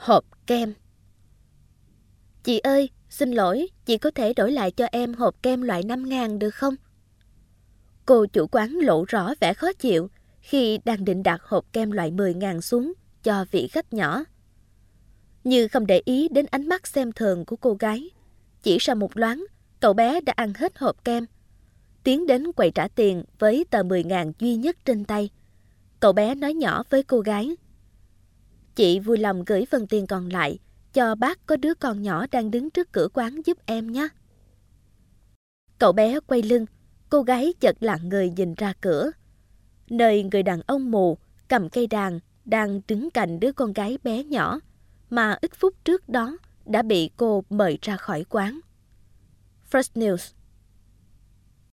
hộp kem. Chị ơi, xin lỗi, chị có thể đổi lại cho em hộp kem loại 5.000 được không? Cô chủ quán lộ rõ vẻ khó chịu khi đang định đặt hộp kem loại 10.000 xuống cho vị khách nhỏ. Như không để ý đến ánh mắt xem thường của cô gái, chỉ sau một loáng, cậu bé đã ăn hết hộp kem. Tiến đến quầy trả tiền với tờ 10.000 duy nhất trên tay. Cậu bé nói nhỏ với cô gái: "Chị vui lòng gửi phần tiền còn lại cho bác có đứa con nhỏ đang đứng trước cửa quán giúp em nhé." Cậu bé quay lưng, cô gái chợt lặng người nhìn ra cửa, nơi người đàn ông mù cầm cây đàn đang đứng cạnh đứa con gái bé nhỏ mà ít phút trước đó đã bị cô mời ra khỏi quán. First News.